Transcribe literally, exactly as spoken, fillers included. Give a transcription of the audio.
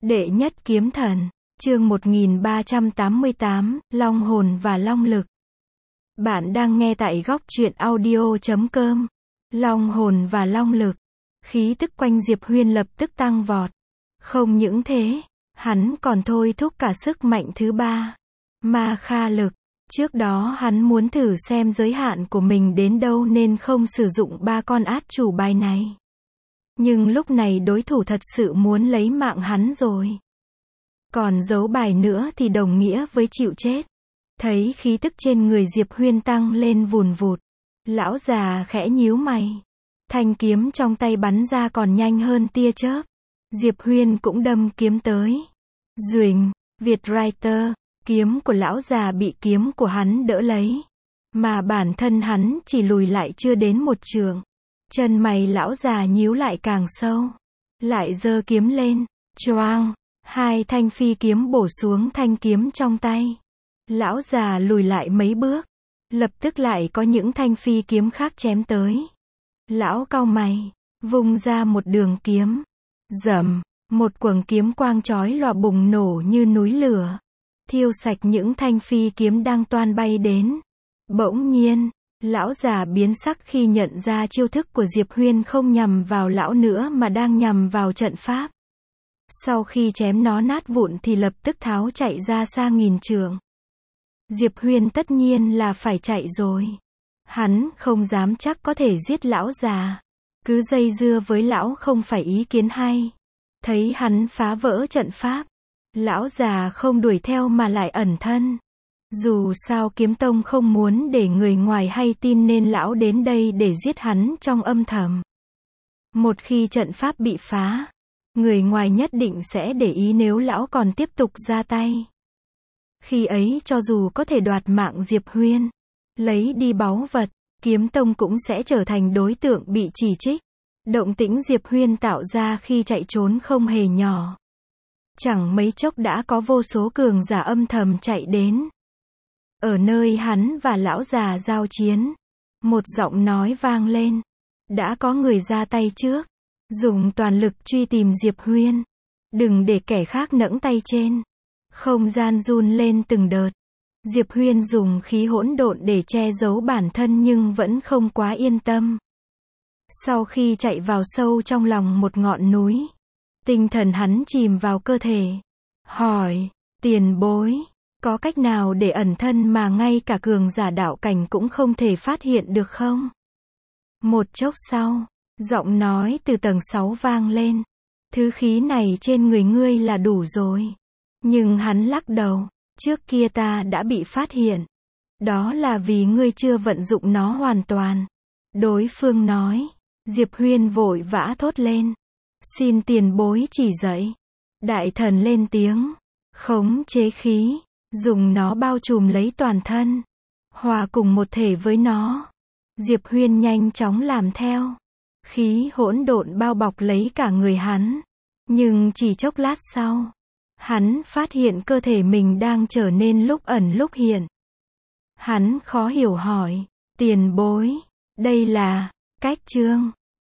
Đệ nhất kiếm thần, chương một nghìn ba trăm tám mươi tám, Long hồn và Long lực. Bạn đang nghe tại góc truyện audio chấm com. Long hồn và Long lực. Khí tức quanh Diệp Huyên lập tức tăng vọt. Không những thế, hắn còn thôi thúc cả sức mạnh thứ ba, Ma Kha lực. Trước đó hắn muốn thử xem giới hạn của mình đến đâu nên không sử dụng ba con át chủ bài này. Nhưng lúc này đối thủ thật sự muốn lấy mạng hắn rồi. Còn giấu bài nữa thì đồng nghĩa với chịu chết. Thấy khí tức trên người Diệp Huyên tăng lên vùn vụt. Lão già khẽ nhíu mày. Thanh kiếm trong tay bắn ra còn nhanh hơn tia chớp. Diệp Huyên cũng đâm kiếm tới. Duỳnh, Việt Writer, kiếm của lão già bị kiếm của hắn đỡ lấy. Mà bản thân hắn chỉ lùi lại chưa đến một trượng. Chân mày lão già nhíu lại càng sâu. Lại giơ kiếm lên. Choang, hai thanh phi kiếm bổ xuống thanh kiếm trong tay. Lão già lùi lại mấy bước. Lập tức lại có những thanh phi kiếm khác chém tới. Lão cau mày, vung ra một đường kiếm. Rầm, một quầng kiếm quang chói lòa bùng nổ như núi lửa. Thiêu sạch những thanh phi kiếm đang toan bay đến. Bỗng nhiên, lão già biến sắc khi nhận ra chiêu thức của Diệp Huyên không nhằm vào lão nữa mà đang nhằm vào trận pháp. Sau khi chém nó nát vụn thì lập tức tháo chạy ra xa nghìn trượng. Diệp Huyên tất nhiên là phải chạy rồi. Hắn không dám chắc có thể giết lão già. Cứ dây dưa với lão không phải ý kiến hay. Thấy hắn phá vỡ trận pháp. Lão già không đuổi theo mà lại ẩn thân. Dù sao kiếm tông không muốn để người ngoài hay tin nên lão đến đây để giết hắn trong âm thầm. Một khi trận pháp bị phá, người ngoài nhất định sẽ để ý nếu lão còn tiếp tục ra tay. Khi ấy cho dù có thể đoạt mạng Diệp Huyên, lấy đi báu vật, kiếm tông cũng sẽ trở thành đối tượng bị chỉ trích. Động tĩnh Diệp Huyên tạo ra khi chạy trốn không hề nhỏ. Chẳng mấy chốc đã có vô số cường giả âm thầm chạy đến. Ở nơi hắn và lão già giao chiến, một giọng nói vang lên. Đã có người ra tay trước. Dùng toàn lực truy tìm Diệp Huyên. Đừng để kẻ khác nẫng tay trên. Không gian run lên từng đợt. Diệp Huyên dùng khí hỗn độn để che giấu bản thân nhưng vẫn không quá yên tâm. Sau khi chạy vào sâu trong lòng một ngọn núi, tinh thần hắn chìm vào cơ thể. Hỏi, tiền bối, có cách nào để ẩn thân mà ngay cả cường giả đạo cảnh cũng không thể phát hiện được không? Một chốc sau, giọng nói từ tầng sáu vang lên. Thứ khí này trên người ngươi là đủ rồi. Nhưng hắn lắc đầu. Trước kia ta đã bị phát hiện. Đó là vì ngươi chưa vận dụng nó hoàn toàn. Đối phương nói. Diệp Huyên vội vã thốt lên. Xin tiền bối chỉ dạy. Đại thần lên tiếng. Khống chế khí. Dùng nó bao trùm lấy toàn thân. Hòa cùng một thể với nó. Diệp Huyên nhanh chóng làm theo. Khí hỗn độn bao bọc lấy cả người hắn. Nhưng chỉ chốc lát sau, hắn phát hiện cơ thể mình đang trở nên lúc ẩn lúc hiện. Hắn khó hiểu hỏi, tiền bối, đây là cách chương.